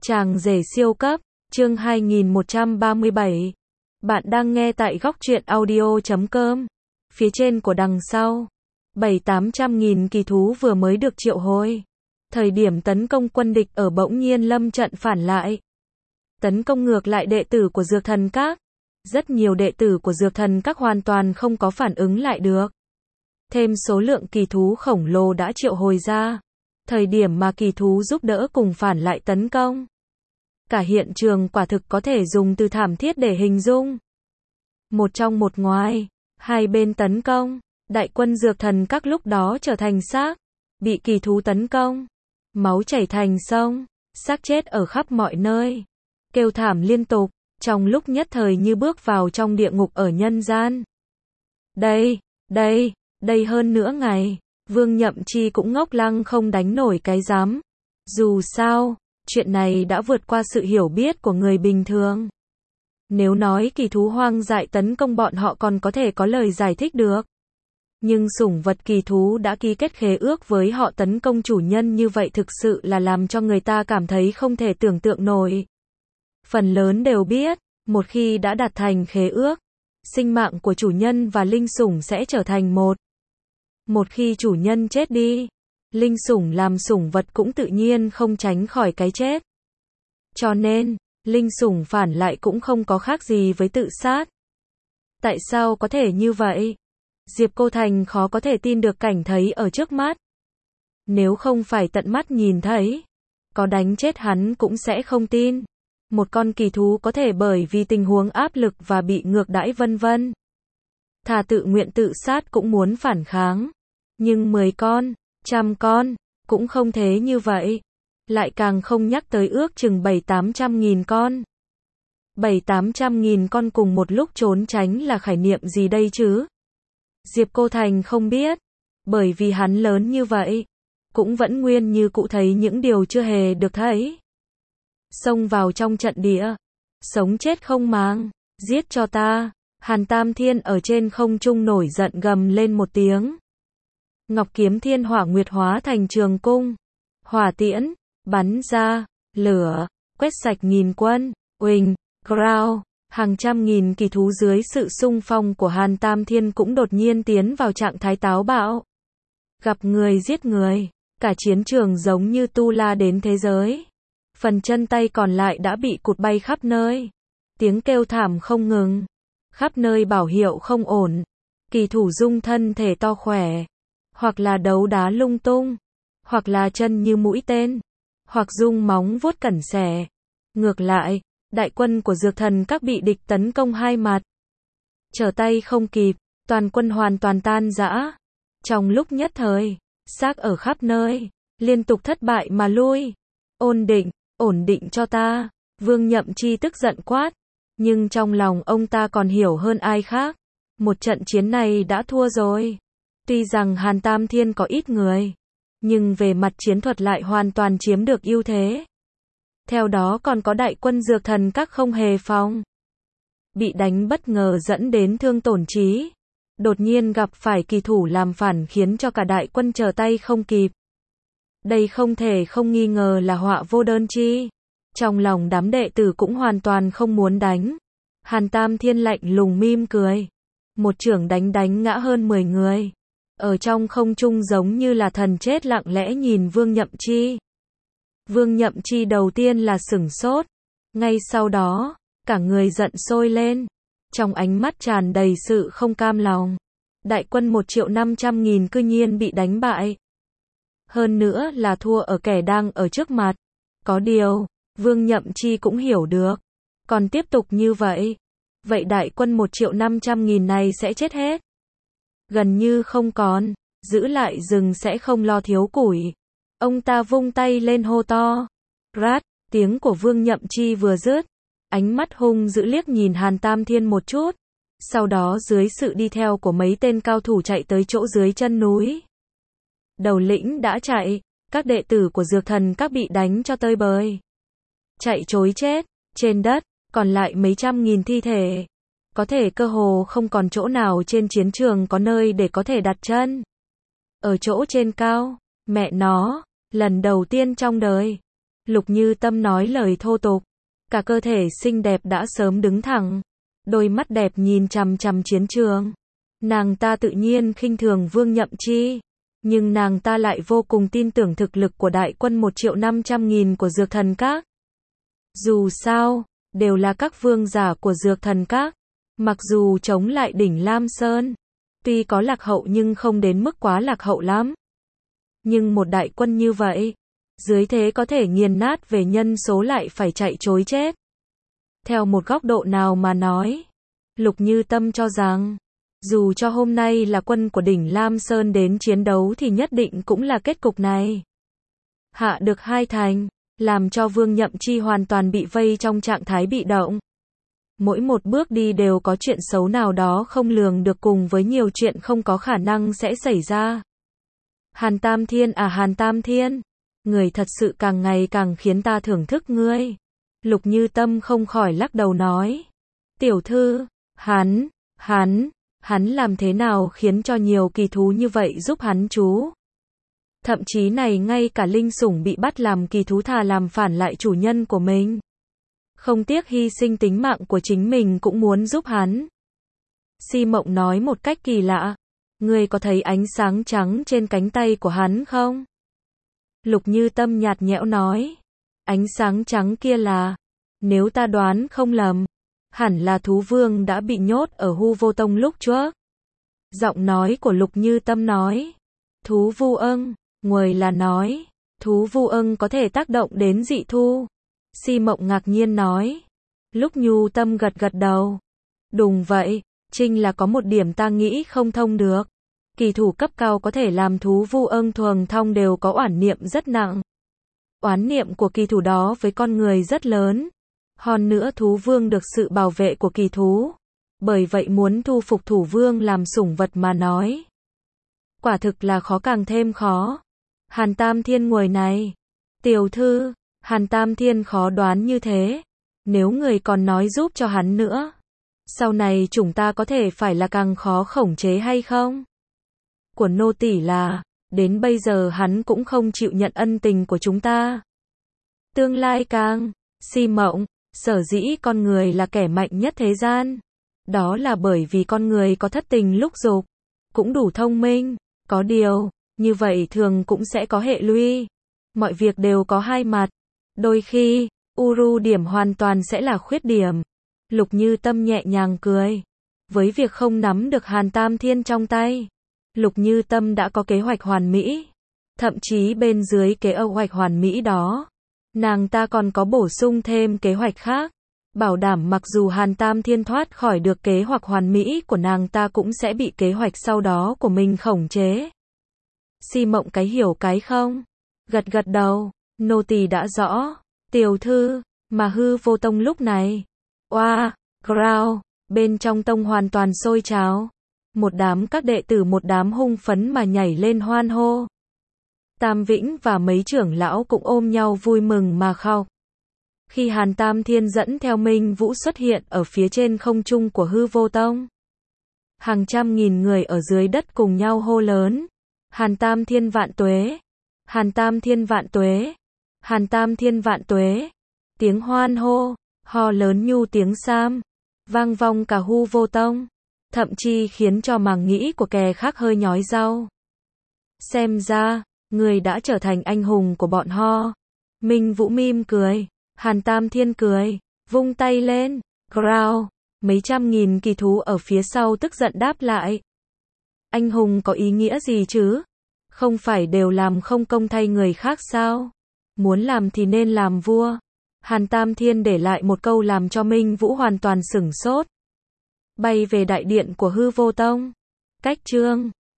Chàng rể siêu cấp, chương 2137. Bạn đang nghe tại góc truyện audio.com. Phía trên của đằng sau, 7-800 nghìn kỳ thú vừa mới được triệu hồi. Thời điểm tấn công quân địch ở bỗng nhiên lâm trận phản lại. Tấn công ngược lại đệ tử của Dược Thần Các. Rất nhiều đệ tử của Dược Thần Các hoàn toàn không có phản ứng lại được. Thêm số lượng kỳ thú khổng lồ đã triệu hồi ra. Thời điểm mà kỳ thú giúp đỡ cùng phản lại tấn công. Cả hiện trường quả thực có thể dùng từ thảm thiết để hình dung. Một trong một ngoài, hai bên tấn công, đại quân Dược Thần Các lúc đó trở thành xác, bị kỳ thú tấn công, máu chảy thành sông, xác chết ở khắp mọi nơi, kêu thảm liên tục, trong lúc nhất thời như bước vào trong địa ngục ở nhân gian. Đây hơn nửa ngày, Vương Nhậm Chi cũng ngốc lăng không đánh nổi cái rắm. Dù sao, chuyện này đã vượt qua sự hiểu biết của người bình thường. Nếu nói kỳ thú hoang dại tấn công bọn họ còn có thể có lời giải thích được. Nhưng sủng vật kỳ thú đã ký kết khế ước với họ tấn công chủ nhân như vậy thực sự là làm cho người ta cảm thấy không thể tưởng tượng nổi. Phần lớn đều biết, một khi đã đạt thành khế ước, sinh mạng của chủ nhân và linh sủng sẽ trở thành một. Một khi chủ nhân chết đi, linh sủng làm sủng vật cũng tự nhiên không tránh khỏi cái chết. Cho nên, linh sủng phản lại cũng không có khác gì với tự sát. Tại sao có thể như vậy? Diệp Cô Thành khó có thể tin được cảnh thấy ở trước mắt. Nếu không phải tận mắt nhìn thấy, có đánh chết hắn cũng sẽ không tin. Một con kỳ thú có thể bởi vì tình huống áp lực và bị ngược đãi vân vân. Thà tự nguyện tự sát cũng muốn phản kháng. Nhưng 10 con, 100 con, cũng không thế như vậy. Lại càng không nhắc tới ước chừng 7-800 nghìn con. 7-800 nghìn con cùng một lúc trốn tránh là khái niệm gì đây chứ? Diệp Cô Thành không biết. Bởi vì hắn lớn như vậy. Cũng vẫn nguyên như cũ thấy những điều chưa hề được thấy. Xông vào trong trận địa. Sống chết không màng. Giết cho ta. Hàn Tam Thiên ở trên không trung nổi giận gầm lên một tiếng. Ngọc kiếm thiên hỏa nguyệt hóa thành trường cung. Hỏa tiễn, bắn ra, lửa, quét sạch nghìn quân, uỳnh, growl, hàng trăm nghìn kỳ thú dưới sự xung phong của Hàn Tam Thiên cũng đột nhiên tiến vào trạng thái táo bạo. Gặp người giết người, cả chiến trường giống như tu la đến thế giới. Phần chân tay còn lại đã bị cụt bay khắp nơi. Tiếng kêu thảm không ngừng. Khắp nơi bảo hiệu không ổn. Kỳ thủ dung thân thể to khỏe. Hoặc là đấu đá lung tung. Hoặc là chân như mũi tên. Hoặc dung móng vuốt cẩn xẻ. Ngược lại, đại quân của Dược Thần Các bị địch tấn công hai mặt. Trở tay không kịp, toàn quân hoàn toàn tan rã. Trong lúc nhất thời, xác ở khắp nơi, liên tục thất bại mà lui. Ổn định cho ta. Vương Nhậm Chi tức giận quát. Nhưng trong lòng ông ta còn hiểu hơn ai khác. Một trận chiến này đã thua rồi. Tuy rằng Hàn Tam Thiên có ít người, nhưng về mặt chiến thuật lại hoàn toàn chiếm được ưu thế. Theo đó còn có đại quân Dược Thần Các không hề phòng. Bị đánh bất ngờ dẫn đến thương tổn trí. Đột nhiên gặp phải kỳ thủ làm phản khiến cho cả đại quân trở tay không kịp. Đây không thể không nghi ngờ là họa vô đơn chi. Trong lòng đám đệ tử cũng hoàn toàn không muốn đánh. Hàn Tam Thiên lạnh lùng mỉm cười. Một chưởng đánh ngã hơn 10 người. Ở trong không trung giống như là thần chết lặng lẽ nhìn Vương Nhậm Chi. Vương Nhậm Chi đầu tiên là sửng sốt. Ngay sau đó, cả người giận sôi lên. Trong ánh mắt tràn đầy sự không cam lòng. Đại quân 1.500.000 cư nhiên bị đánh bại. Hơn nữa là thua ở kẻ đang ở trước mặt. Có điều, Vương Nhậm Chi cũng hiểu được. Còn tiếp tục như vậy. Vậy đại quân 1.500.000 này sẽ chết hết. Gần như không còn. Giữ lại rừng sẽ không lo thiếu củi. Ông ta vung tay lên hô to. Rát, tiếng của Vương Nhậm Chi vừa dứt. Ánh mắt hung dữ liếc nhìn Hàn Tam Thiên một chút. Sau đó dưới sự đi theo của mấy tên cao thủ chạy tới chỗ dưới chân núi. Đầu lĩnh đã chạy. Các đệ tử của Dược Thần Các bị đánh cho tơi bời. Chạy trối chết. Trên đất, còn lại mấy trăm nghìn thi thể. Có thể cơ hồ không còn chỗ nào trên chiến trường có nơi để có thể đặt chân. Ở chỗ trên cao, mẹ nó, lần đầu tiên trong đời, Lục Như Tâm nói lời thô tục, cả cơ thể xinh đẹp đã sớm đứng thẳng, đôi mắt đẹp nhìn chằm chằm chiến trường. Nàng ta tự nhiên khinh thường Vương Nhậm Chi, nhưng nàng ta lại vô cùng tin tưởng thực lực của đại quân 1.500.000 của Dược Thần Các. Dù sao, đều là các vương giả của Dược Thần Các, mặc dù chống lại đỉnh Lam Sơn, tuy có lạc hậu nhưng không đến mức quá lạc hậu lắm. Nhưng một đại quân như vậy, dưới thế có thể nghiền nát về nhân số lại phải chạy trối chết. Theo một góc độ nào mà nói, Lục Như Tâm cho rằng, dù cho hôm nay là quân của đỉnh Lam Sơn đến chiến đấu thì nhất định cũng là kết cục này. Hạ được 2 thành, làm cho Vương Nhậm Chi hoàn toàn bị vây trong trạng thái bị động. Mỗi một bước đi đều có chuyện xấu nào đó không lường được cùng với nhiều chuyện không có khả năng sẽ xảy ra. Hàn Tam Thiên à Hàn Tam Thiên, người thật sự càng ngày càng khiến ta thưởng thức ngươi. Lục Như Tâm không khỏi lắc đầu nói. Tiểu thư, hắn làm thế nào khiến cho nhiều kỳ thú như vậy giúp hắn chú? Thậm chí này ngay cả linh sủng bị bắt làm kỳ thú thà làm phản lại chủ nhân của mình. Không tiếc hy sinh tính mạng của chính mình cũng muốn giúp hắn. Si Mộng nói một cách kỳ lạ. Ngươi có thấy ánh sáng trắng trên cánh tay của hắn không? Lục Như Tâm nhạt nhẽo nói. Ánh sáng trắng kia là, nếu ta đoán không lầm, hẳn là thú vương đã bị nhốt ở Hu Vô Tông lúc trước. Giọng nói của Lục Như Tâm nói. Thú vu ưng, nguồi là nói, thú vu ưng có thể tác động đến dị thu. Si Mộng ngạc nhiên nói. Lúc Nhu Tâm gật gật đầu. Đúng vậy, chính là có một điểm ta nghĩ không thông được. Kỳ thủ cấp cao có thể làm thú vu ưng thuần thông đều có oán niệm rất nặng. Oán niệm của kỳ thủ đó với con người rất lớn. Hơn nữa thú vương được sự bảo vệ của kỳ thú. Bởi vậy muốn thu phục thủ vương làm sủng vật mà nói. Quả thực là khó càng thêm khó. Hàn Tam Thiên ngồi này. Tiểu thư, Hàn Tam Thiên khó đoán như thế. Nếu người còn nói giúp cho hắn nữa, sau này chúng ta có thể phải là càng khó khống chế hay không? Của nô tỳ là, đến bây giờ hắn cũng không chịu nhận ân tình của chúng ta. Tương lai càng, Si Mộng, sở dĩ con người là kẻ mạnh nhất thế gian. Đó là bởi vì con người có thất tình lúc dục, cũng đủ thông minh, có điều, như vậy thường cũng sẽ có hệ lụy. Mọi việc đều có hai mặt. Đôi khi, ưu điểm hoàn toàn sẽ là khuyết điểm. Lục Như Tâm nhẹ nhàng cười. Với việc không nắm được Hàn Tam Thiên trong tay, Lục Như Tâm đã có kế hoạch hoàn mỹ. Thậm chí bên dưới kế hoạch hoàn mỹ đó, nàng ta còn có bổ sung thêm kế hoạch khác. Bảo đảm mặc dù Hàn Tam Thiên thoát khỏi được kế hoạch hoàn mỹ của nàng ta cũng sẽ bị kế hoạch sau đó của mình khống chế. Si Mộng cái hiểu cái không? Gật gật đầu, nô tỳ đã rõ. Tiểu thư, mà Hư Vô Tông lúc này. Growl, bên trong tông hoàn toàn sôi trào. Một đám các đệ tử một đám hung phấn mà nhảy lên hoan hô. Tam Vĩnh và mấy trưởng lão cũng ôm nhau vui mừng mà khóc. Khi Hàn Tam Thiên dẫn theo Minh Vũ xuất hiện ở phía trên không trung của Hư Vô Tông, hàng trăm nghìn người ở dưới đất cùng nhau hô lớn. Hàn Tam Thiên vạn tuế! Hàn Tam Thiên vạn tuế! Hàn Tam Thiên vạn tuế! Tiếng hoan hô, hò lớn nhu tiếng sam, vang vọng cả Hư Vô Tông, thậm chí khiến cho màng nhĩ của kẻ khác hơi nhói rau. Xem ra, người đã trở thành anh hùng của bọn họ. Minh Vũ mỉm cười, Hàn Tam Thiên cười, vung tay lên, growl, mấy trăm nghìn kỳ thú ở phía sau tức giận đáp lại. Anh hùng có ý nghĩa gì chứ? Không phải đều làm không công thay người khác sao? Muốn làm thì nên làm vua. Hàn Tam Thiên để lại một câu làm cho Minh Vũ hoàn toàn sửng sốt. Bay về đại điện của Hư Vô Tông. Cách chương